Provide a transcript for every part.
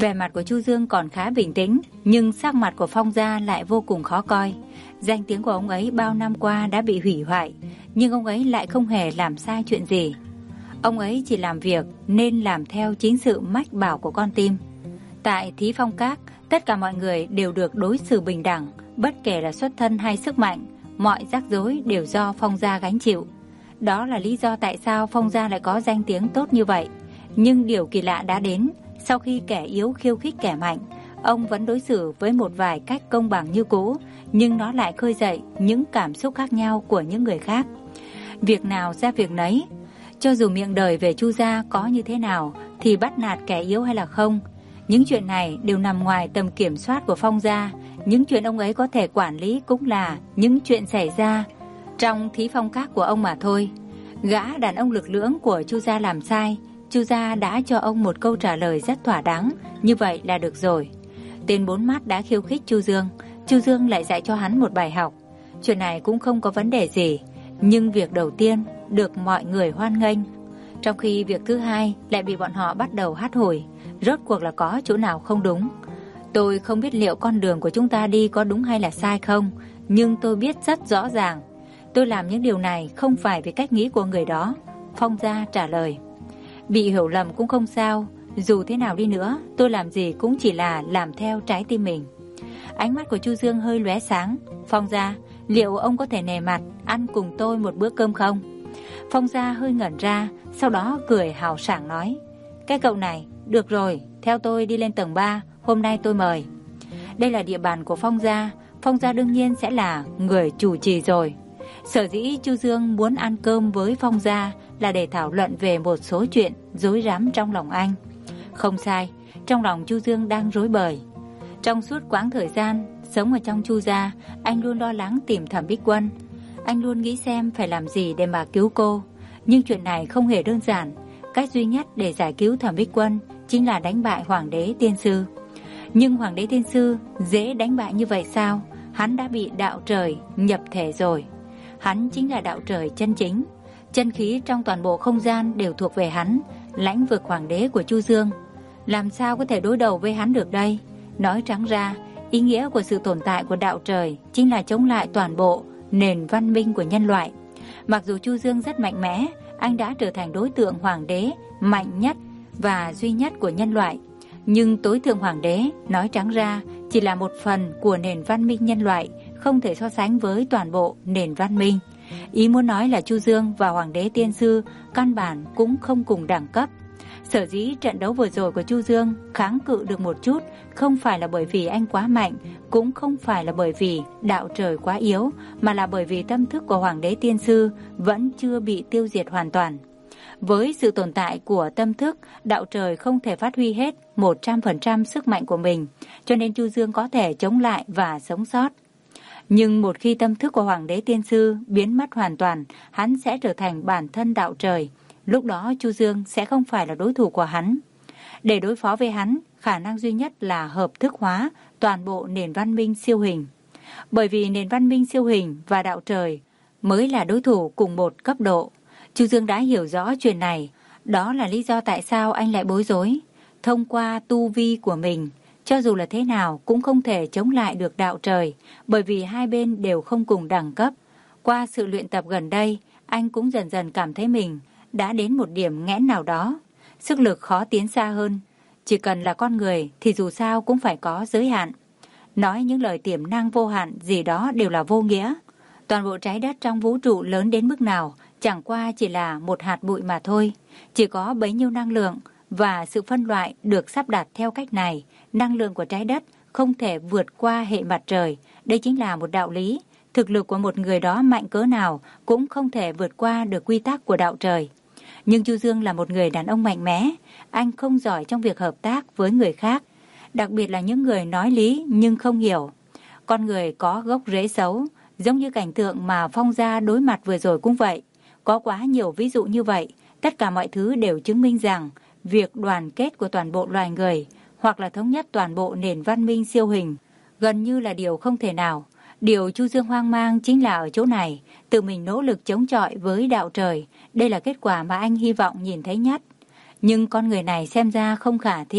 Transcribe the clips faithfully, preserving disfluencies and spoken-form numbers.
Vẻ mặt của Chu Dương còn khá bình tĩnh, nhưng sắc mặt của Phong Gia lại vô cùng khó coi. Danh tiếng của ông ấy bao năm qua đã bị hủy hoại, nhưng ông ấy lại không hề làm sai chuyện gì. Ông ấy chỉ làm việc nên làm theo chính sự mách bảo của con tim. Tại Thí Phong Các, tất cả mọi người đều được đối xử bình đẳng, bất kể là xuất thân hay sức mạnh, mọi rắc rối đều do Phong Gia gánh chịu. Đó là lý do tại sao Phong Gia lại có danh tiếng tốt như vậy. Nhưng điều kỳ lạ đã đến, sau khi kẻ yếu khiêu khích kẻ mạnh, ông vẫn đối xử với một vài cách công bằng như cũ, nhưng nó lại khơi dậy những cảm xúc khác nhau của những người khác. Việc nào ra việc nấy, cho dù miệng đời về Chu gia có như thế nào thì bắt nạt kẻ yếu hay là không, những chuyện này đều nằm ngoài tầm kiểm soát của Phong Gia. Những chuyện ông ấy có thể quản lý cũng là những chuyện xảy ra trong Thí Phong Các của ông mà thôi. Gã đàn ông lực lưỡng của Chu gia làm sai, Chu gia đã cho ông một câu trả lời rất thỏa đáng, như vậy là được rồi. Tên bốn mắt đã khiêu khích Chu Dương, Chu Dương lại dạy cho hắn một bài học. Chuyện này cũng không có vấn đề gì, nhưng việc đầu tiên được mọi người hoan nghênh, trong khi việc thứ hai lại bị bọn họ bắt đầu hắt hủi. Rốt cuộc là có chỗ nào không đúng? Tôi không biết liệu con đường của chúng ta đi có đúng hay là sai không, nhưng tôi biết rất rõ ràng tôi làm những điều này không phải vì cách nghĩ của người đó. Phong Gia trả lời. Bị hiểu lầm cũng không sao, dù thế nào đi nữa tôi làm gì cũng chỉ là làm theo trái tim mình. Ánh mắt của Chu Dương hơi lóe sáng. Phong Gia, liệu ông có thể nể mặt ăn cùng tôi một bữa cơm không? Phong Gia hơi ngẩn ra, sau đó cười hào sảng nói. Cái cậu này, được rồi, theo tôi đi lên tầng ba, hôm nay tôi mời. Đây là địa bàn của Phong Gia, Phong Gia đương nhiên sẽ là người chủ trì rồi. Sở dĩ Chu Dương muốn ăn cơm với Phong Gia là để thảo luận về một số chuyện rối rắm trong lòng anh. Không sai, trong lòng Chu Dương đang rối bời. Trong suốt quãng thời gian sống ở trong Chu gia, anh luôn lo lắng tìm Thẩm Bích Quân. Anh luôn nghĩ xem phải làm gì để mà cứu cô. Nhưng chuyện này không hề đơn giản. Cách duy nhất để giải cứu Thẩm Bích Quân chính là đánh bại Hoàng đế Tiên Sư. Nhưng Hoàng đế Tiên Sư dễ đánh bại như vậy sao? Hắn đã bị đạo trời nhập thể rồi. Hắn chính là đạo trời chân chính. Chân khí trong toàn bộ không gian đều thuộc về hắn, lãnh vực Hoàng đế của Chu Dương. Làm sao có thể đối đầu với hắn được đây? Nói trắng ra, ý nghĩa của sự tồn tại của đạo trời chính là chống lại toàn bộ nền văn minh của nhân loại. Mặc dù Chu Dương rất mạnh mẽ, anh đã trở thành đối tượng Hoàng đế mạnh nhất và duy nhất của nhân loại. Nhưng tối thượng Hoàng đế, nói trắng ra, chỉ là một phần của nền văn minh nhân loại, không thể so sánh với toàn bộ nền văn minh. Ý muốn nói là Chu Dương và Hoàng đế Tiên Sư căn bản cũng không cùng đẳng cấp. Sở dĩ trận đấu vừa rồi của Chu Dương kháng cự được một chút, không phải là bởi vì anh quá mạnh, cũng không phải là bởi vì đạo trời quá yếu, mà là bởi vì tâm thức của Hoàng đế Tiên Sư vẫn chưa bị tiêu diệt hoàn toàn. Với sự tồn tại của tâm thức, đạo trời không thể phát huy hết một trăm phần trăm sức mạnh của mình, cho nên Chu Dương có thể chống lại và sống sót. Nhưng một khi tâm thức của Hoàng đế Tiên Sư biến mất hoàn toàn, hắn sẽ trở thành bản thân đạo trời. Lúc đó Chu Dương sẽ không phải là đối thủ của hắn. Để đối phó với hắn, khả năng duy nhất là hợp thức hóa toàn bộ nền văn minh siêu hình. Bởi vì nền văn minh siêu hình và đạo trời mới là đối thủ cùng một cấp độ. Chu Dương đã hiểu rõ chuyện này. Đó là lý do tại sao anh lại bối rối. Thông qua tu vi của mình, cho dù là thế nào cũng không thể chống lại được đạo trời, bởi vì hai bên đều không cùng đẳng cấp. Qua sự luyện tập gần đây, anh cũng dần dần cảm thấy mình đã đến một điểm nghẽn nào đó. Sức lực khó tiến xa hơn. Chỉ cần là con người thì dù sao cũng phải có giới hạn. Nói những lời tiềm năng vô hạn gì đó đều là vô nghĩa. Toàn bộ trái đất trong vũ trụ lớn đến mức nào chẳng qua chỉ là một hạt bụi mà thôi. Chỉ có bấy nhiêu năng lượng và sự phân loại được sắp đặt theo cách này. Năng lượng của trái đất không thể vượt qua hệ mặt trời. Đây chính là một đạo lý. Thực lực của một người đó mạnh cỡ nào cũng không thể vượt qua được quy tắc của đạo trời. Nhưng Chu Dương là một người đàn ông mạnh mẽ. Anh không giỏi trong việc hợp tác với người khác, đặc biệt là những người nói lý nhưng không hiểu. Con người có gốc rễ xấu, giống như cảnh tượng mà Phong Gia đối mặt vừa rồi cũng vậy. Có quá nhiều ví dụ như vậy. Tất cả mọi thứ đều chứng minh rằng việc đoàn kết của toàn bộ loài người hoặc là thống nhất toàn bộ nền văn minh siêu hình gần như là điều không thể nào. Điều Chu Dương hoang mang chính là ở chỗ này, tự mình nỗ lực chống chọi với đạo trời. Đây là kết quả mà anh hy vọng nhìn thấy nhất. Nhưng con người này xem ra không khả thi,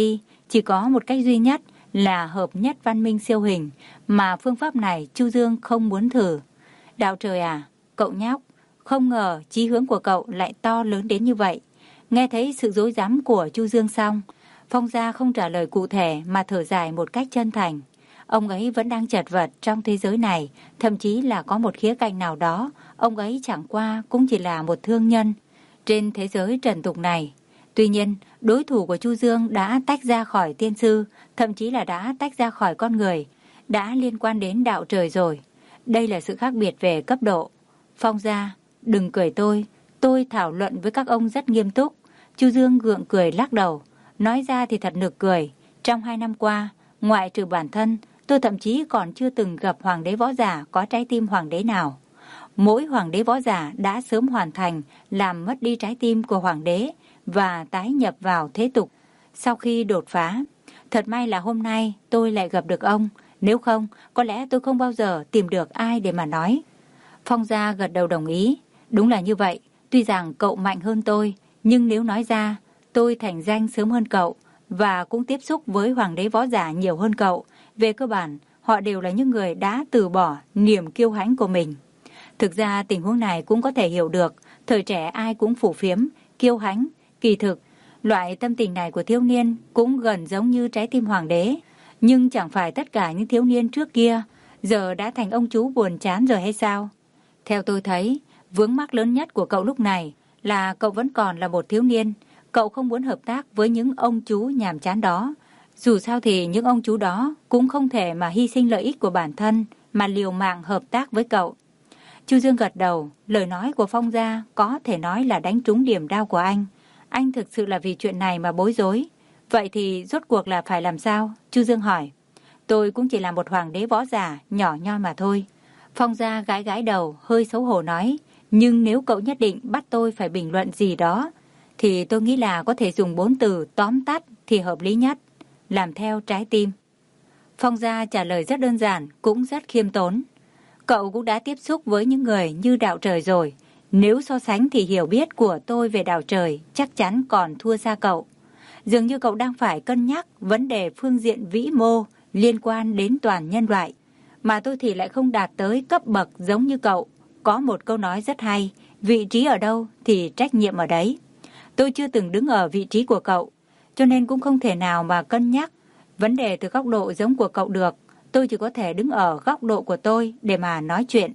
Chỉ có một cách duy nhất là hợp nhất văn minh siêu hình, mà phương pháp này Chu Dương không muốn thử. Đạo trời à, cậu nhóc, không ngờ chí hướng của cậu lại to lớn đến như vậy. Nghe thấy sự dối rắm của Chu Dương xong, Phong Gia không trả lời cụ thể mà thở dài một cách chân thành. Ông ấy vẫn đang chật vật trong thế giới này, thậm chí là có một khía cạnh nào đó, ông ấy chẳng qua cũng chỉ là một thương nhân trên thế giới trần tục này. Tuy nhiên, đối thủ của Chu Dương đã tách ra khỏi tiên sư, thậm chí là đã tách ra khỏi con người, đã liên quan đến đạo trời rồi. Đây là sự khác biệt về cấp độ. Phong Gia, đừng cười tôi, tôi thảo luận với các ông rất nghiêm túc. Chu Dương gượng cười lắc đầu, nói ra thì thật nực cười. Trong hai năm qua, ngoại trừ bản thân, tôi thậm chí còn chưa từng gặp hoàng đế võ giả có trái tim hoàng đế nào. Mỗi hoàng đế võ giả đã sớm hoàn thành làm mất đi trái tim của hoàng đế và tái nhập vào thế tục sau khi đột phá. Thật may là hôm nay tôi lại gặp được ông, nếu không có lẽ tôi không bao giờ tìm được ai để mà nói. Phong Gia gật đầu đồng ý. Đúng là như vậy, tuy rằng cậu mạnh hơn tôi, nhưng nếu nói ra tôi thành danh sớm hơn cậu và cũng tiếp xúc với hoàng đế võ giả nhiều hơn cậu, về cơ bản họ đều là những người đã từ bỏ niềm kiêu hãnh của mình. Thực ra tình huống này cũng có thể hiểu được, thời trẻ ai cũng phù phiếm, kiêu hãnh. Kỳ thực, loại tâm tình này của thiếu niên cũng gần giống như trái tim hoàng đế. Nhưng chẳng phải tất cả những thiếu niên trước kia giờ đã thành ông chú buồn chán rồi hay sao? Theo tôi thấy, vướng mắc lớn nhất của cậu lúc này là cậu vẫn còn là một thiếu niên. Cậu không muốn hợp tác với những ông chú nhàm chán đó. Dù sao thì những ông chú đó cũng không thể mà hy sinh lợi ích của bản thân mà liều mạng hợp tác với cậu. Chu Dương gật đầu, lời nói của Phong Gia có thể nói là đánh trúng điểm đau của anh. Anh thực sự là vì chuyện này mà bối rối. Vậy thì rốt cuộc là phải làm sao? Chu Dương hỏi. Tôi cũng chỉ là một hoàng đế võ giả nhỏ nhoi mà thôi. Phong Gia gãi gãi đầu, hơi xấu hổ nói. Nhưng nếu cậu nhất định bắt tôi phải bình luận gì đó, thì tôi nghĩ là có thể dùng bốn từ tóm tắt thì hợp lý nhất. Làm theo trái tim. Phong Gia trả lời rất đơn giản, cũng rất khiêm tốn. Cậu cũng đã tiếp xúc với những người như đạo trời rồi. Nếu so sánh thì hiểu biết của tôi về đạo trời chắc chắn còn thua xa cậu. Dường như cậu đang phải cân nhắc vấn đề phương diện vĩ mô liên quan đến toàn nhân loại. Mà tôi thì lại không đạt tới cấp bậc giống như cậu. Có một câu nói rất hay, vị trí ở đâu thì trách nhiệm ở đấy. Tôi chưa từng đứng ở vị trí của cậu, cho nên cũng không thể nào mà cân nhắc vấn đề từ góc độ giống của cậu được. Tôi chỉ có thể đứng ở góc độ của tôi để mà nói chuyện.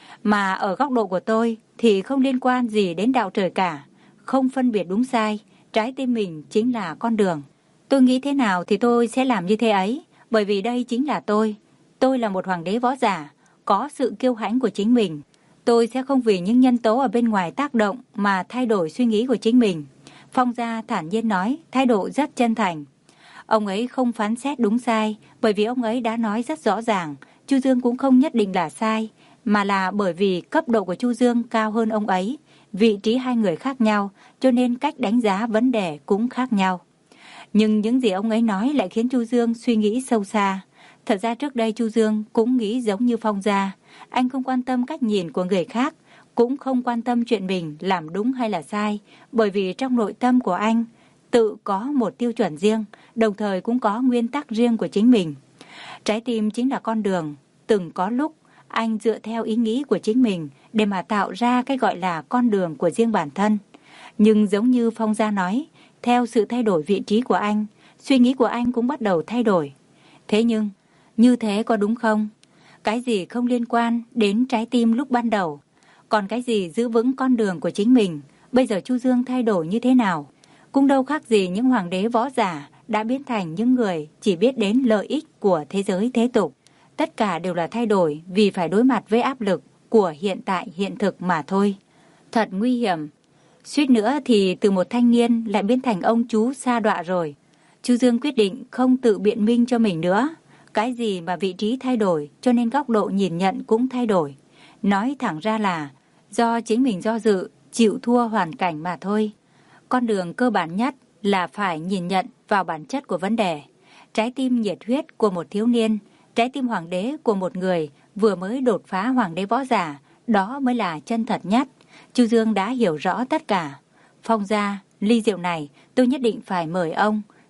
Mà ở góc độ của tôi thì không liên quan gì đến đạo trời cả, không phân biệt đúng sai, trái tim mình chính là con đường. Tôi nghĩ thế nào thì tôi sẽ làm như thế ấy, bởi vì đây chính là tôi. Tôi là một hoàng đế võ giả, có sự kiêu hãnh của chính mình. Tôi sẽ không vì những nhân tố ở bên ngoài tác động mà thay đổi suy nghĩ của chính mình. Phong Gia thản nhiên nói, thái độ rất chân thành. Ông ấy không phán xét đúng sai, bởi vì ông ấy đã nói rất rõ ràng, Chu Dương cũng không nhất định là sai, mà là bởi vì cấp độ của Chu Dương cao hơn ông ấy, vị trí hai người khác nhau, cho nên cách đánh giá vấn đề cũng khác nhau. Nhưng những gì ông ấy nói lại khiến Chu Dương suy nghĩ sâu xa. Thật ra trước đây Chu Dương cũng nghĩ giống như Phong Gia, anh không quan tâm cách nhìn của người khác, cũng không quan tâm chuyện mình làm đúng hay là sai, bởi vì trong nội tâm của anh tự có một tiêu chuẩn riêng, đồng thời cũng có nguyên tắc riêng của chính mình. Trái tim chính là con đường. Từng có lúc anh dựa theo ý nghĩ của chính mình để mà tạo ra cái gọi là con đường của riêng bản thân. Nhưng giống như Phong Gia nói, theo sự thay đổi vị trí của anh, suy nghĩ của anh cũng bắt đầu thay đổi. Thế nhưng, như thế có đúng không? Cái gì không liên quan đến trái tim lúc ban đầu? Còn cái gì giữ vững con đường của chính mình? Bây giờ Chu Dương thay đổi như thế nào? Cũng đâu khác gì những hoàng đế võ giả đã biến thành những người chỉ biết đến lợi ích của thế giới thế tục. Tất cả đều là thay đổi vì phải đối mặt với áp lực của hiện tại hiện thực mà thôi. Thật nguy hiểm. Suýt nữa thì từ một thanh niên lại biến thành ông chú sa đọa rồi. Chu Dương quyết định không tự biện minh cho mình nữa. Cái gì mà vị trí thay đổi cho nên góc độ nhìn nhận cũng thay đổi. Nói thẳng ra là do chính mình do dự, chịu thua hoàn cảnh mà thôi. Con đường cơ bản nhất là phải nhìn nhận vào bản chất của vấn đề. Trái tim nhiệt huyết của một thiếu niên, trái tim hoàng đế của một người vừa mới đột phá hoàng đế võ giả, đó mới là chân thật nhất. Chu Dương đã hiểu rõ tất cả. Phong Gia, ly rượu này tôi nhất định phải mời ông.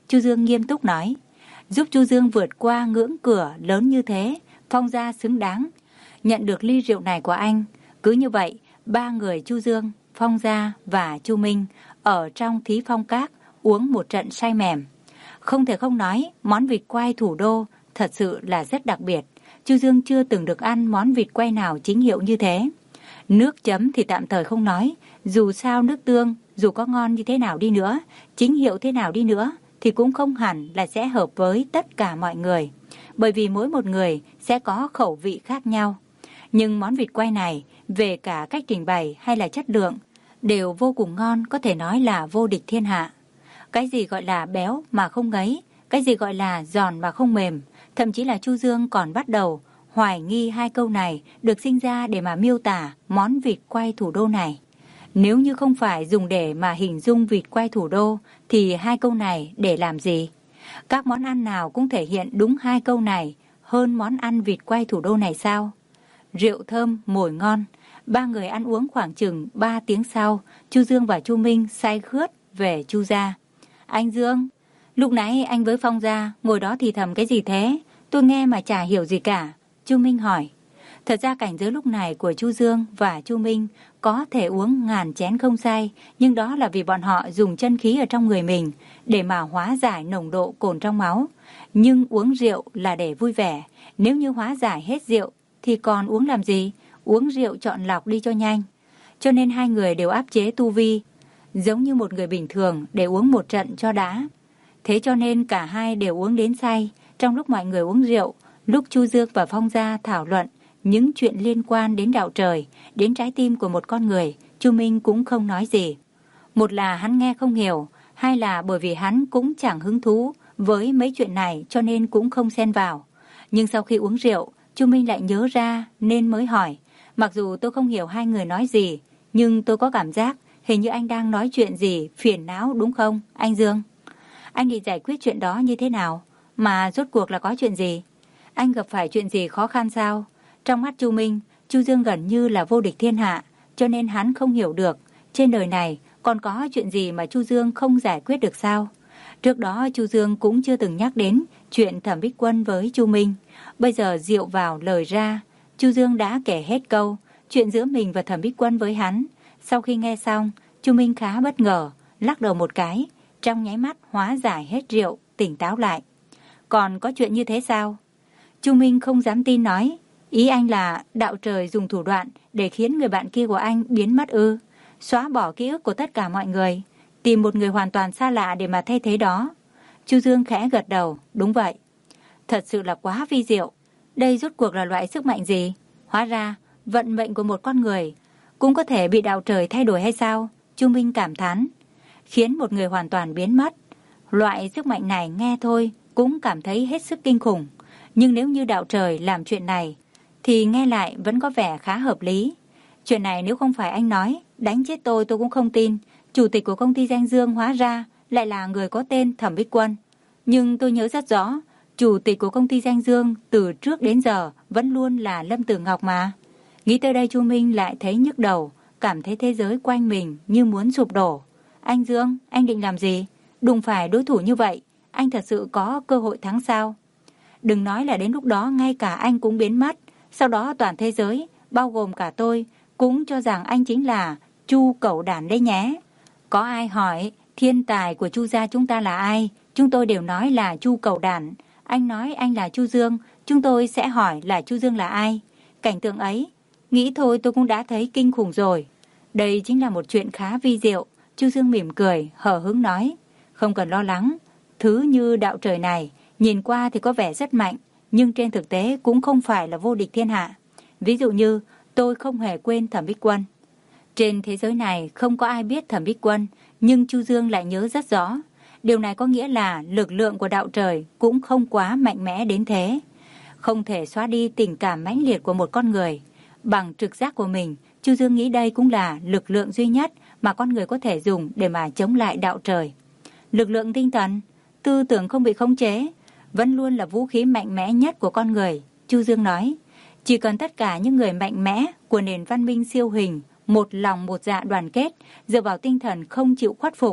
Chu Dương nghiêm túc nói. Giúp Chu Dương vượt qua ngưỡng cửa lớn như thế, Phong gia xứng đáng nhận được ly rượu này của anh. Cứ như vậy, ba người Chu Dương, Phong gia và Chu Minh ở trong Thí Phong Các uống một trận say mềm. Không thể không nói, món vịt quay thủ đô thật sự là rất đặc biệt. Chu Dương chưa từng được ăn món vịt quay nào chính hiệu như thế. Nước chấm thì tạm thời không nói, dù sao nước tương, dù có ngon như thế nào đi nữa, chính hiệu thế nào đi nữa, thì cũng không hẳn là sẽ hợp với tất cả mọi người. Bởi vì mỗi một người sẽ có khẩu vị khác nhau. Nhưng món vịt quay này, về cả cách trình bày hay là chất lượng, đều vô cùng ngon, có thể nói là vô địch thiên hạ. Cái gì gọi là béo mà không ngấy, cái gì gọi là giòn mà không mềm, thậm chí là Chu Dương còn bắt đầu hoài nghi hai câu này được sinh ra để mà miêu tả món vịt quay thủ đô này. Nếu như không phải dùng để mà hình dung vịt quay thủ đô, thì hai câu này để làm gì? Các món ăn nào cũng thể hiện đúng hai câu này hơn món ăn vịt quay thủ đô này sao? Rượu thơm, mồi ngon. Ba người ăn uống khoảng chừng ba tiếng sau, Chu Dương và Chu Minh say khướt về Chu gia. Anh Dương, lúc nãy anh với Phong gia ngồi đó thì thầm cái gì thế? Tôi nghe mà chả hiểu gì cả. Chu Minh hỏi. Thật ra cảnh giới lúc này của Chu Dương và Chu Minh có thể uống ngàn chén không say, nhưng đó là vì bọn họ dùng chân khí ở trong người mình để mà hóa giải nồng độ cồn trong máu. Nhưng uống rượu là để vui vẻ, nếu như hóa giải hết rượu thì còn uống làm gì? Uống rượu chọn lọc đi cho nhanh. Cho nên hai người đều áp chế tu vi, giống như một người bình thường để uống một trận cho đã. Thế cho nên cả hai đều uống đến say. Trong lúc mọi người uống rượu, lúc Chu Dương và Phong gia thảo luận những chuyện liên quan đến đạo trời, đến trái tim của một con người, Chu Minh cũng không nói gì. Một là hắn nghe không hiểu, hai là bởi vì hắn cũng chẳng hứng thú với mấy chuyện này cho nên cũng không xen vào. Nhưng sau khi uống rượu, Chu Minh lại nhớ ra nên mới hỏi. Mặc dù tôi không hiểu hai người nói gì, nhưng tôi có cảm giác hình như anh đang nói chuyện gì phiền não đúng không, anh Dương? Anh định giải quyết chuyện đó như thế nào? Mà rốt cuộc là có chuyện gì? Anh gặp phải chuyện gì khó khăn sao? Trong mắt Chu Minh, Chu Dương gần như là vô địch thiên hạ, cho nên hắn không hiểu được trên đời này còn có chuyện gì mà Chu Dương không giải quyết được sao? Trước đó Chu Dương cũng chưa từng nhắc đến chuyện Thẩm Bích Quân với Chu Minh. Bây giờ rượu vào lời ra, Chu Dương đã kể hết câu chuyện giữa mình và Thẩm Bích Quân với hắn. Sau khi nghe xong, Chu Minh khá bất ngờ, lắc đầu một cái, trong nháy mắt hóa giải hết rượu, tỉnh táo lại. Còn có chuyện như thế sao? Chu Minh không dám tin nói. Ý anh là đạo trời dùng thủ đoạn để khiến người bạn kia của anh biến mất ư? Xóa bỏ ký ức của tất cả mọi người, tìm một người hoàn toàn xa lạ để mà thay thế đó. Chu Dương khẽ gật đầu, đúng vậy. Thật sự là quá vi diệu. Đây rốt cuộc là loại sức mạnh gì? Hóa ra, vận mệnh của một con người cũng có thể bị đạo trời thay đổi hay sao? Chu Minh cảm thán. Khiến một người hoàn toàn biến mất. Loại sức mạnh này nghe thôi cũng cảm thấy hết sức kinh khủng. Nhưng nếu như đạo trời làm chuyện này thì nghe lại vẫn có vẻ khá hợp lý. Chuyện này nếu không phải anh nói, đánh chết tôi tôi cũng không tin. Chủ tịch của công ty Danh Dương hóa ra lại là người có tên Thẩm Bích Quân. Nhưng tôi nhớ rất rõ, chủ tịch của công ty Danh Dương từ trước đến giờ vẫn luôn là Lâm Tử Ngọc mà. Nghĩ tới đây Chu Minh lại thấy nhức đầu, cảm thấy thế giới quanh mình như muốn sụp đổ. Anh Dương, anh định làm gì? Đụng phải đối thủ như vậy, anh thật sự có cơ hội thắng sao? Đừng nói là đến lúc đó ngay cả anh cũng biến mất. Sau đó toàn thế giới, bao gồm cả tôi, cũng cho rằng anh chính là Chu Cẩu Đản đấy nhé. Có ai hỏi thiên tài của Chu gia chúng ta là ai? Chúng tôi đều nói là Chu Cẩu Đản. Anh nói anh là Chu Dương, chúng tôi sẽ hỏi là Chu Dương là ai? Cảnh tượng ấy, nghĩ thôi tôi cũng đã thấy kinh khủng rồi. Đây chính là một chuyện khá vi diệu. Chu Dương mỉm cười, hờ hững nói. Không cần lo lắng, thứ như đạo trời này, nhìn qua thì có vẻ rất mạnh, nhưng trên thực tế cũng không phải là vô địch thiên hạ. Ví dụ như, tôi không hề quên Thẩm Bích Quân. Trên thế giới này không có ai biết Thẩm Bích Quân, nhưng Chu Dương lại nhớ rất rõ. Điều này có nghĩa là lực lượng của đạo trời cũng không quá mạnh mẽ đến thế. Không thể xóa đi tình cảm mãnh liệt của một con người. Bằng trực giác của mình, Chu Dương nghĩ đây cũng là lực lượng duy nhất mà con người có thể dùng để mà chống lại đạo trời. Lực lượng tinh thần, tư tưởng không bị khống chế, vẫn luôn là vũ khí mạnh mẽ nhất của con người. Chu Dương nói, chỉ cần tất cả những người mạnh mẽ của nền văn minh siêu hình, một lòng một dạ đoàn kết, dựa vào tinh thần không chịu khuất phục,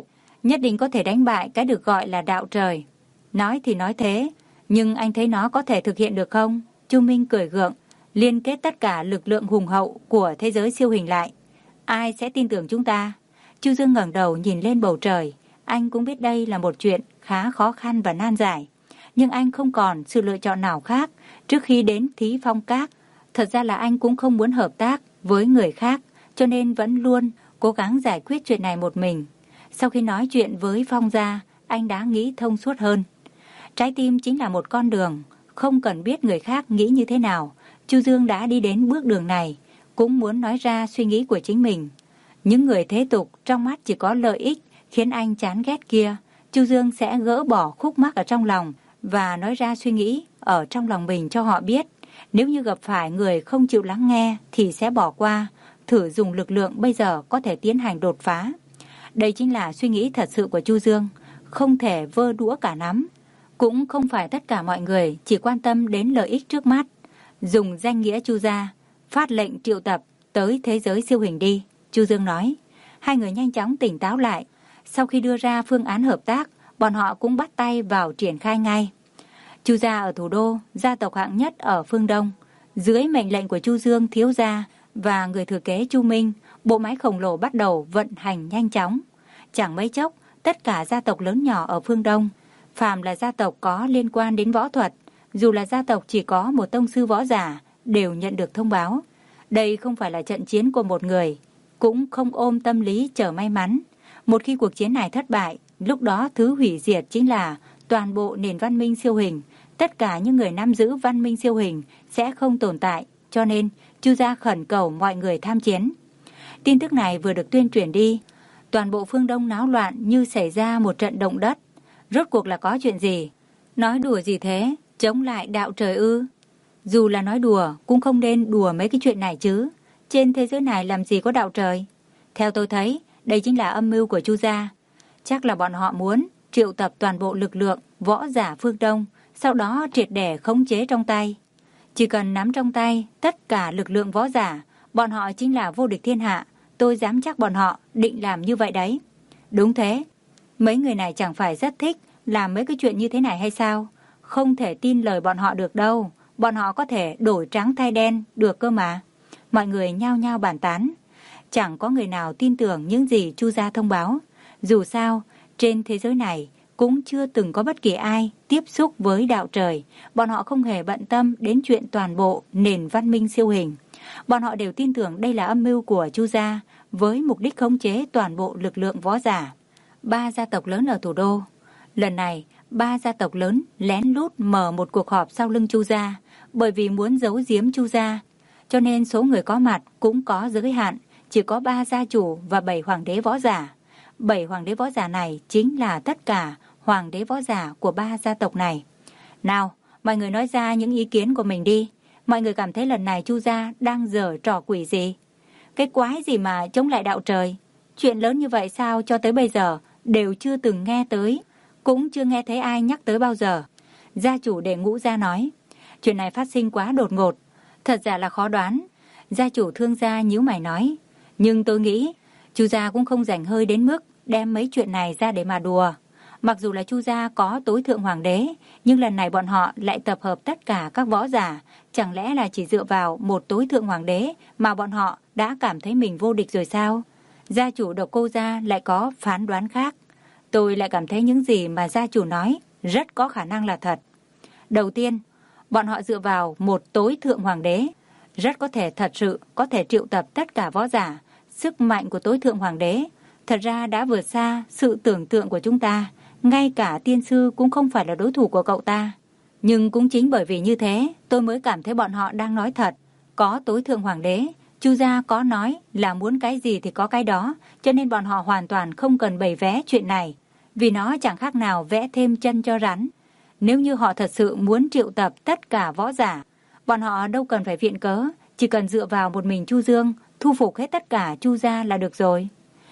nhất định có thể đánh bại cái được gọi là đạo trời. Nói thì nói thế, nhưng anh thấy nó có thể thực hiện được không? Chu Minh cười gượng, liên kết tất cả lực lượng hùng hậu của thế giới siêu hình lại. Ai sẽ tin tưởng chúng ta? Chu Dương ngẩng đầu nhìn lên bầu trời. Anh cũng biết đây là một chuyện khá khó khăn và nan giải. Nhưng anh không còn sự lựa chọn nào khác trước khi đến Thí Phong Các. Thật ra là anh cũng không muốn hợp tác với người khác, cho nên vẫn luôn cố gắng giải quyết chuyện này một mình. Sau khi nói chuyện với Phong gia, anh đã nghĩ thông suốt hơn. Trái tim chính là một con đường, không cần biết người khác nghĩ như thế nào. Chu Dương đã đi đến bước đường này, cũng muốn nói ra suy nghĩ của chính mình. Những người thế tục trong mắt chỉ có lợi ích khiến anh chán ghét kia, Chu Dương sẽ gỡ bỏ khúc mắc ở trong lòng và nói ra suy nghĩ ở trong lòng mình cho họ biết. Nếu như gặp phải người không chịu lắng nghe thì sẽ bỏ qua, thử dùng lực lượng bây giờ có thể tiến hành đột phá. Đây chính là suy nghĩ thật sự của Chu Dương, không thể vơ đũa cả nắm. Cũng không phải tất cả mọi người chỉ quan tâm đến lợi ích trước mắt. Dùng danh nghĩa Chu gia, phát lệnh triệu tập tới thế giới siêu hình đi, Chu Dương nói. Hai người nhanh chóng tỉnh táo lại. Sau khi đưa ra phương án hợp tác, bọn họ cũng bắt tay vào triển khai ngay. Chu gia ở thủ đô, gia tộc hạng nhất ở phương Đông. Dưới mệnh lệnh của Chu Dương thiếu gia và người thừa kế Chu Minh, bộ máy khổng lồ bắt đầu vận hành nhanh chóng. Chẳng mấy chốc, tất cả gia tộc lớn nhỏ ở phương Đông, phàm là gia tộc có liên quan đến võ thuật, dù là gia tộc chỉ có một tông sư võ giả, đều nhận được thông báo. Đây không phải là trận chiến của một người, cũng không ôm tâm lý chờ may mắn. Một khi cuộc chiến này thất bại, lúc đó thứ hủy diệt chính là toàn bộ nền văn minh siêu hình. Tất cả những người nắm giữ văn minh siêu hình sẽ không tồn tại, cho nên Chu gia khẩn cầu mọi người tham chiến. Tin tức này vừa được tuyên truyền đi, toàn bộ phương Đông náo loạn như xảy ra một trận động đất. Rốt cuộc là có chuyện gì? Nói đùa gì thế? Chống lại đạo trời ư? Dù là nói đùa, cũng không nên đùa mấy cái chuyện này chứ. Trên thế giới này làm gì có đạo trời? Theo tôi thấy, đây chính là âm mưu của Chu gia. Chắc là bọn họ muốn triệu tập toàn bộ lực lượng võ giả phương Đông, sau đó triệt để khống chế trong tay. Chỉ cần nắm trong tay tất cả lực lượng võ giả, bọn họ chính là vô địch thiên hạ. Tôi dám chắc bọn họ định làm như vậy đấy. Đúng thế. Mấy người này chẳng phải rất thích làm mấy cái chuyện như thế này hay sao? Không thể tin lời bọn họ được đâu. Bọn họ có thể đổi trắng thay đen được cơ mà. Mọi người nhao nhao bàn tán. Chẳng có người nào tin tưởng những gì Chu gia thông báo. Dù sao, trên thế giới này cũng chưa từng có bất kỳ ai tiếp xúc với đạo trời. Bọn họ không hề bận tâm đến chuyện toàn bộ nền văn minh siêu hình. Bọn họ đều tin tưởng đây là âm mưu của Chu gia với mục đích khống chế toàn bộ lực lượng võ giả. Ba gia tộc lớn ở thủ đô. Lần này, ba gia tộc lớn lén lút mở một cuộc họp sau lưng Chu gia, bởi vì muốn giấu giếm Chu gia, cho nên số người có mặt cũng có giới hạn, chỉ có ba gia chủ và bảy hoàng đế võ giả. Bảy hoàng đế võ giả này chính là tất cả hoàng đế võ giả của ba gia tộc này. Nào, mọi người nói ra những ý kiến của mình đi. Mọi người cảm thấy lần này Chu gia đang giở trò quỷ gì? Cái quái gì mà chống lại đạo trời? Chuyện lớn như vậy sao cho tới bây giờ đều chưa từng nghe tới, cũng chưa nghe thấy ai nhắc tới bao giờ. Gia chủ Đệ Ngũ Gia nói, chuyện này phát sinh quá đột ngột, thật ra là khó đoán. Gia chủ Thương Gia nhíu mày nói, nhưng tôi nghĩ Chu gia cũng không rảnh hơi đến mức đem mấy chuyện này ra để mà đùa. Mặc dù là Chu gia có tối thượng hoàng đế, nhưng lần này bọn họ lại tập hợp tất cả các võ giả. Chẳng lẽ là chỉ dựa vào một tối thượng hoàng đế mà bọn họ đã cảm thấy mình vô địch rồi sao? Gia chủ Độc Cô Gia lại có phán đoán khác. Tôi lại cảm thấy những gì mà gia chủ nói rất có khả năng là thật. Đầu tiên, bọn họ dựa vào một tối thượng hoàng đế, rất có thể thật sự có thể triệu tập tất cả võ giả. Sức mạnh của tối thượng hoàng đế thật ra đã vượt xa sự tưởng tượng của chúng ta. Ngay cả tiên sư cũng không phải là đối thủ của cậu ta. Nhưng cũng chính bởi vì như thế, tôi mới cảm thấy bọn họ đang nói thật. Có tối thượng hoàng đế, Chu gia có nói là muốn cái gì thì có cái đó, cho nên bọn họ hoàn toàn không cần bày vẽ chuyện này, vì nó chẳng khác nào vẽ thêm chân cho rắn. Nếu như họ thật sự muốn triệu tập tất cả võ giả, bọn họ đâu cần phải viện cớ, chỉ cần dựa vào một mình Chu Dương, thu phục hết tất cả Chu gia là được rồi.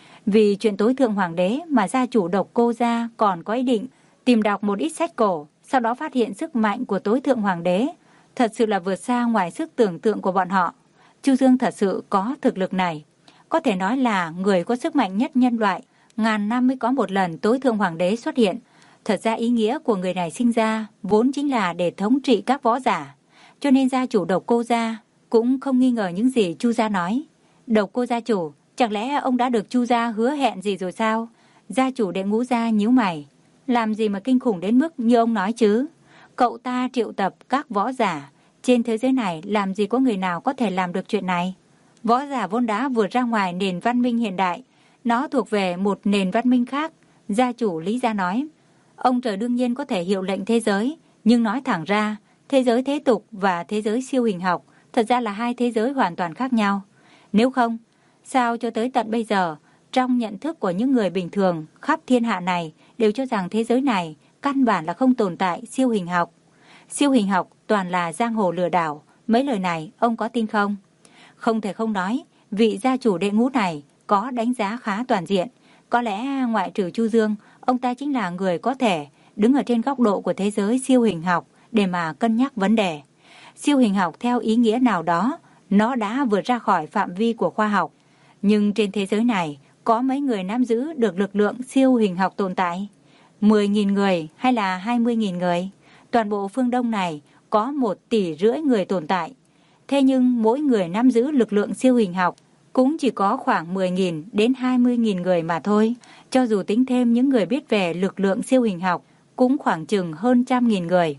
Vì chuyện tối thượng hoàng đế mà gia chủ Độc Cô Gia còn có ý định tìm đọc một ít sách cổ, sau đó phát hiện sức mạnh của tối thượng hoàng đế thật sự là vượt xa ngoài sức tưởng tượng của bọn họ. Chu Dương thật sự có thực lực này, có thể nói là người có sức mạnh nhất nhân loại, ngàn năm mới có một lần tối thượng hoàng đế xuất hiện. Thật ra ý nghĩa của người này sinh ra vốn chính là để thống trị các võ giả. Cho nên gia chủ Độc Cô gia cũng không nghi ngờ những gì Chu gia nói. Độc Cô gia chủ, chẳng lẽ ông đã được Chu gia hứa hẹn gì rồi sao? Gia chủ Đệ Ngũ gia nhíu mày. Làm gì mà kinh khủng đến mức như ông nói chứ? Cậu ta triệu tập các võ giả. Trên thế giới này làm gì có người nào có thể làm được chuyện này? Võ giả vốn đã vượt ra ngoài nền văn minh hiện đại. Nó thuộc về một nền văn minh khác. Gia chủ Lý gia nói. Ông trời đương nhiên có thể hiệu lệnh thế giới. Nhưng nói thẳng ra, thế giới thế tục và thế giới siêu hình học thật ra là hai thế giới hoàn toàn khác nhau. Nếu không, sao cho tới tận bây giờ, trong nhận thức của những người bình thường khắp thiên hạ này đều cho rằng thế giới này căn bản là không tồn tại siêu hình học. Siêu hình học toàn là giang hồ lừa đảo. Mấy lời này ông có tin không? Không thể không nói, vị gia chủ Đệ Ngũ này có đánh giá khá toàn diện. Có lẽ ngoại trừ Chu Dương, ông ta chính là người có thể đứng ở trên góc độ của thế giới siêu hình học để mà cân nhắc vấn đề. Siêu hình học theo ý nghĩa nào đó, nó đã vượt ra khỏi phạm vi của khoa học. Nhưng trên thế giới này, có mấy người nắm giữ được lực lượng siêu hình học tồn tại? mười nghìn người hay là hai mươi nghìn người? Toàn bộ phương Đông này có một tỷ rưỡi người tồn tại. Thế nhưng mỗi người nắm giữ lực lượng siêu hình học cũng chỉ có khoảng mười nghìn đến hai mươi nghìn người mà thôi. Cho dù tính thêm những người biết về lực lượng siêu hình học cũng khoảng chừng hơn trăm nghìn người.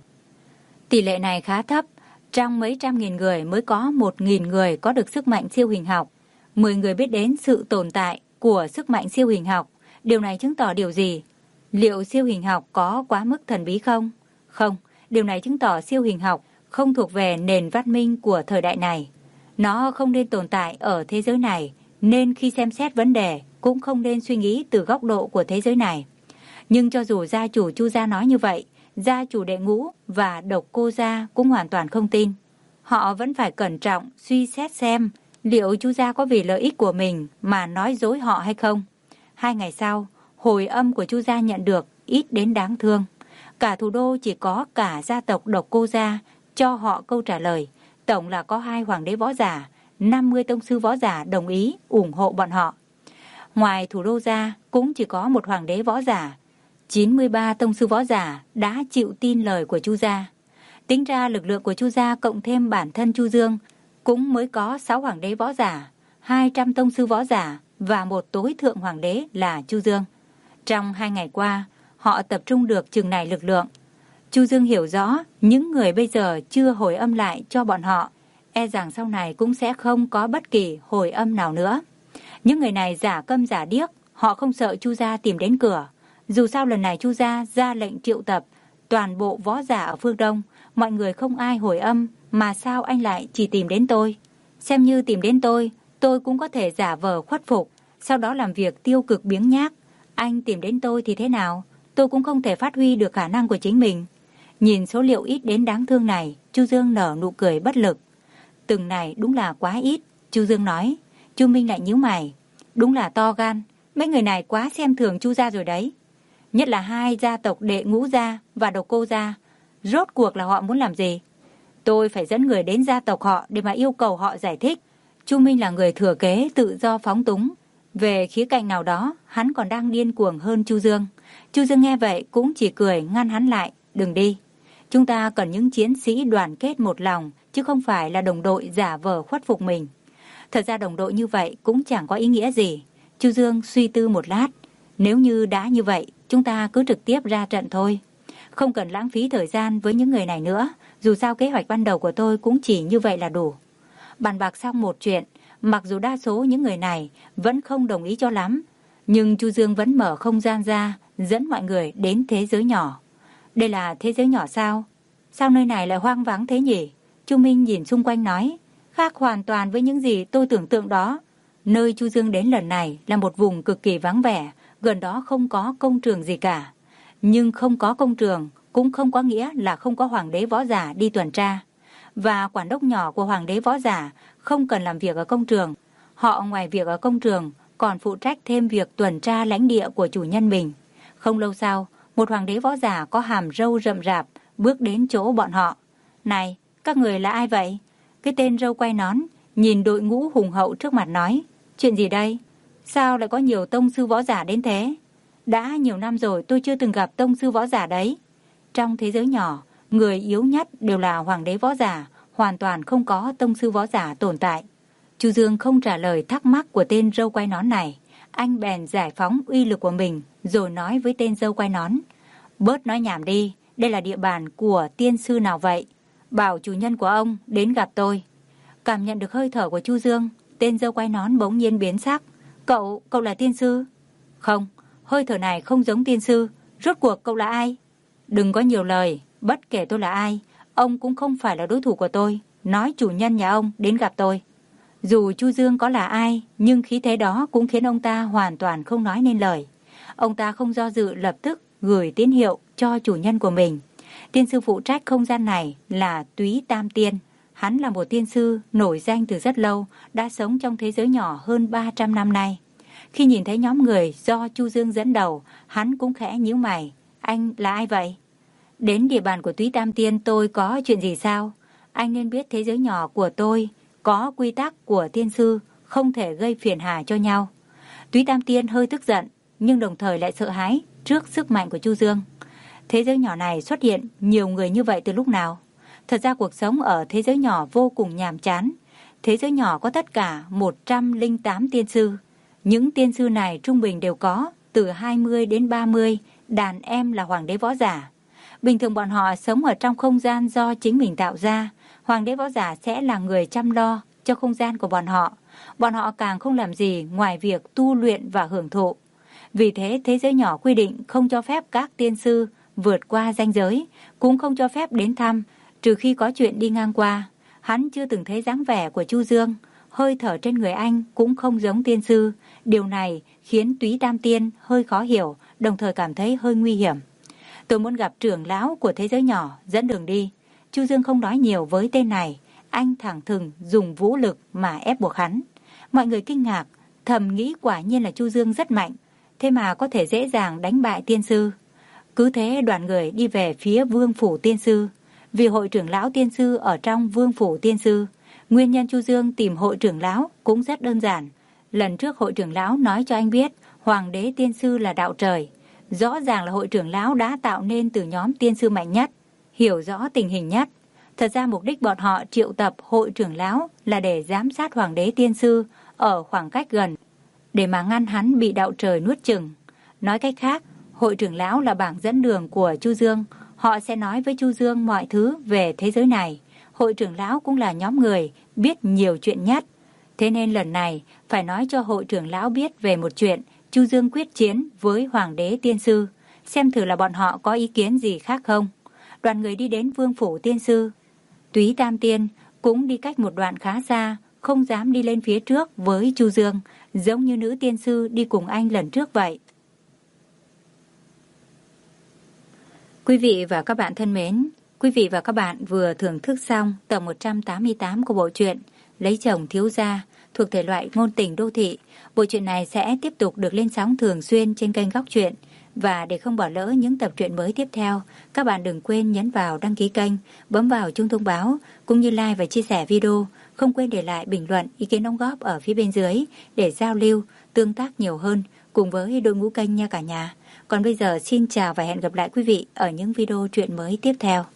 Tỷ lệ này khá thấp. Trong mấy trăm nghìn người mới có một nghìn người có được sức mạnh siêu hình học. mười người biết đến sự tồn tại của sức mạnh siêu hình học. Điều này chứng tỏ điều gì? Liệu siêu hình học có quá mức thần bí không? Không, điều này chứng tỏ siêu hình học không thuộc về nền văn minh của thời đại này. Nó không nên tồn tại ở thế giới này, nên khi xem xét vấn đề cũng không nên suy nghĩ từ góc độ của thế giới này. Nhưng cho dù gia chủ Chu gia nói như vậy, gia chủ Đệ Ngũ và Độc Cô gia cũng hoàn toàn không tin. Họ vẫn phải cẩn trọng suy xét xem liệu Chu gia có vì lợi ích của mình mà nói dối họ hay không. Hai ngày sau, hồi âm của Chu gia nhận được ít đến đáng thương. Cả thủ đô chỉ có cả gia tộc Độc Cô gia cho họ câu trả lời. Tổng là có hai hoàng đế võ giả, năm mươi tông sư võ giả đồng ý ủng hộ bọn họ. Ngoài thủ đô ra cũng chỉ có một hoàng đế võ giả, chín mươi ba tông sư võ giả đã chịu tin lời của Chu gia. Tính ra lực lượng của Chu gia cộng thêm bản thân Chu Dương cũng mới có sáu hoàng đế võ giả, hai trăm tông sư võ giả và một tối thượng hoàng đế là Chu Dương. Trong hai ngày qua, họ tập trung được chừng này lực lượng. Chu Dương hiểu rõ những người bây giờ chưa hồi âm lại cho bọn họ, e rằng sau này cũng sẽ không có bất kỳ hồi âm nào nữa. Những người này giả câm giả điếc, họ không sợ Chu gia tìm đến cửa. Dù sao lần này Chu gia ra lệnh triệu tập toàn bộ võ giả ở phương Đông, mọi người không ai hồi âm, mà sao anh lại chỉ tìm đến tôi? Xem như tìm đến tôi, tôi cũng có thể giả vờ khuất phục, sau đó làm việc tiêu cực biếng nhác. Anh tìm đến tôi thì thế nào? Tôi cũng không thể phát huy được khả năng của chính mình. Nhìn số liệu ít đến đáng thương này, Chu Dương nở nụ cười bất lực. Từng này đúng là quá ít, Chu Dương nói. Chu Minh lại nhíu mày. Đúng là to gan, mấy người này quá xem thường Chu gia rồi đấy. Nhất là hai gia tộc Đệ Ngũ gia và Độc Cô gia. Rốt cuộc là họ muốn làm gì? Tôi phải dẫn người đến gia tộc họ để mà yêu cầu họ giải thích. Chu Minh là người thừa kế tự do phóng túng. Về khía cạnh nào đó, hắn còn đang điên cuồng hơn Chu Dương. Chu Dương nghe vậy cũng chỉ cười ngăn hắn lại. Đừng đi. Chúng ta cần những chiến sĩ đoàn kết một lòng, chứ không phải là đồng đội giả vờ khuất phục mình. Thật ra đồng đội như vậy cũng chẳng có ý nghĩa gì. Chu Dương suy tư một lát. Nếu như đã như vậy, chúng ta cứ trực tiếp ra trận thôi. Không cần lãng phí thời gian với những người này nữa. Dù sao kế hoạch ban đầu của tôi cũng chỉ như vậy là đủ. Bàn bạc xong một chuyện, mặc dù đa số những người này vẫn không đồng ý cho lắm, nhưng Chu Dương vẫn mở không gian ra, dẫn mọi người đến thế giới nhỏ. Đây là thế giới nhỏ sao? Sao nơi này lại hoang vắng thế nhỉ? Chu Minh nhìn xung quanh nói. Khác hoàn toàn với những gì tôi tưởng tượng đó. Nơi Chu Dương đến lần này là một vùng cực kỳ vắng vẻ, gần đó không có công trường gì cả. Nhưng không có công trường cũng không có nghĩa là không có hoàng đế võ giả đi tuần tra. Và quản đốc nhỏ của hoàng đế võ giả không cần làm việc ở công trường. Họ ngoài việc ở công trường còn phụ trách thêm việc tuần tra lãnh địa của chủ nhân mình. Không lâu sau, một hoàng đế võ giả có hàm râu rậm rạp bước đến chỗ bọn họ. Này, các người là ai vậy? Cái tên râu quay nón nhìn đội ngũ hùng hậu trước mặt nói. Chuyện gì đây? Sao lại có nhiều tông sư võ giả đến thế? Đã nhiều năm rồi tôi chưa từng gặp tông sư võ giả đấy. Trong thế giới nhỏ, người yếu nhất đều là hoàng đế võ giả, hoàn toàn không có tông sư võ giả tồn tại. Chu Dương không trả lời thắc mắc của tên râu quai nón này. Anh bèn giải phóng uy lực của mình rồi nói với tên râu quai nón. Bớt nói nhảm đi, đây là địa bàn của tiên sư nào vậy? Bảo chủ nhân của ông đến gặp tôi. Cảm nhận được hơi thở của Chu Dương, tên râu quai nón bỗng nhiên biến sắc. Cậu, cậu là tiên sư? Không, hơi thở này không giống tiên sư. Rốt cuộc cậu là ai? Đừng có nhiều lời, bất kể tôi là ai, ông cũng không phải là đối thủ của tôi. Nói chủ nhân nhà ông đến gặp tôi. Dù Chu Dương có là ai, nhưng khí thế đó cũng khiến ông ta hoàn toàn không nói nên lời. Ông ta không do dự lập tức gửi tín hiệu cho chủ nhân của mình. Tiên sư phụ trách không gian này là Túy Tam Tiên. Hắn là một tiên sư nổi danh từ rất lâu, đã sống trong thế giới nhỏ hơn ba trăm năm nay. Khi nhìn thấy nhóm người do Chu Dương dẫn đầu, hắn cũng khẽ nhíu mày. Anh là ai vậy? Đến địa bàn của Túy Tam Tiên tôi có chuyện gì sao? Anh nên biết thế giới nhỏ của tôi có quy tắc của tiên sư, không thể gây phiền hà cho nhau. Túy Tam Tiên hơi tức giận, nhưng đồng thời lại sợ hãi trước sức mạnh của Chu Dương. Thế giới nhỏ này xuất hiện nhiều người như vậy từ lúc nào? Thật ra cuộc sống ở thế giới nhỏ vô cùng nhàm chán. Thế giới nhỏ có tất cả một trăm lẻ tám tiên sư. Những tiên sư này trung bình đều có từ hai mươi đến ba mươi đàn em là hoàng đế võ giả. Bình thường bọn họ sống ở trong không gian do chính mình tạo ra. Hoàng đế võ giả sẽ là người chăm lo cho không gian của bọn họ. Bọn họ càng không làm gì ngoài việc tu luyện và hưởng thụ. Vì thế thế giới nhỏ quy định không cho phép các tiên sư vượt qua ranh giới, cũng không cho phép đến thăm, trừ khi có chuyện đi ngang qua. Hắn chưa từng thấy dáng vẻ của Chu Dương, hơi thở trên người anh cũng không giống tiên sư. Điều này khiến Túy Tam Tiên hơi khó hiểu, đồng thời cảm thấy hơi nguy hiểm. Tôi muốn gặp trưởng lão của thế giới nhỏ, dẫn đường đi. Chu Dương không nói nhiều với tên này, anh thẳng thừng dùng vũ lực mà ép buộc hắn. Mọi người kinh ngạc, thầm nghĩ quả nhiên là Chu Dương rất mạnh, thế mà có thể dễ dàng đánh bại tiên sư. Cứ thế đoàn người đi về phía Vương Phủ Tiên Sư. Vì hội trưởng lão tiên sư ở trong Vương Phủ Tiên Sư, nguyên nhân Chu Dương tìm hội trưởng lão cũng rất đơn giản. Lần trước hội trưởng lão nói cho anh biết Hoàng đế tiên sư là đạo trời. Rõ ràng là hội trưởng lão đã tạo nên từ nhóm tiên sư mạnh nhất, hiểu rõ tình hình nhất. Thật ra mục đích bọn họ triệu tập hội trưởng lão là để giám sát Hoàng đế tiên sư ở khoảng cách gần, để mà ngăn hắn bị đạo trời nuốt chửng. Nói cách khác, hội trưởng lão là bảng dẫn đường của Chu Dương. Họ sẽ nói với Chu Dương mọi thứ về thế giới này. Hội trưởng lão cũng là nhóm người biết nhiều chuyện nhất. Thế nên lần này phải nói cho hội trưởng lão biết về một chuyện Chu Dương quyết chiến với Hoàng đế tiên sư. Xem thử là bọn họ có ý kiến gì khác không. Đoàn người đi đến Vương Phủ Tiên Sư. Túy Tam Tiên cũng đi cách một đoạn khá xa, không dám đi lên phía trước với Chu Dương, giống như nữ tiên sư đi cùng anh lần trước vậy. Quý vị và các bạn thân mến, quý vị và các bạn vừa thưởng thức xong tập một trăm tám mươi tám của bộ truyện Lấy Chồng Thiếu Gia thuộc thể loại ngôn tình đô thị. Bộ truyện này sẽ tiếp tục được lên sóng thường xuyên trên kênh Góc Truyện. Và để không bỏ lỡ những tập truyện mới tiếp theo, các bạn đừng quên nhấn vào đăng ký kênh, bấm vào chuông thông báo, cũng như like và chia sẻ video. Không quên để lại bình luận, ý kiến đóng góp ở phía bên dưới để giao lưu, tương tác nhiều hơn cùng với đội ngũ kênh nha cả nhà. Còn bây giờ xin chào và hẹn gặp lại quý vị ở những video truyện mới tiếp theo.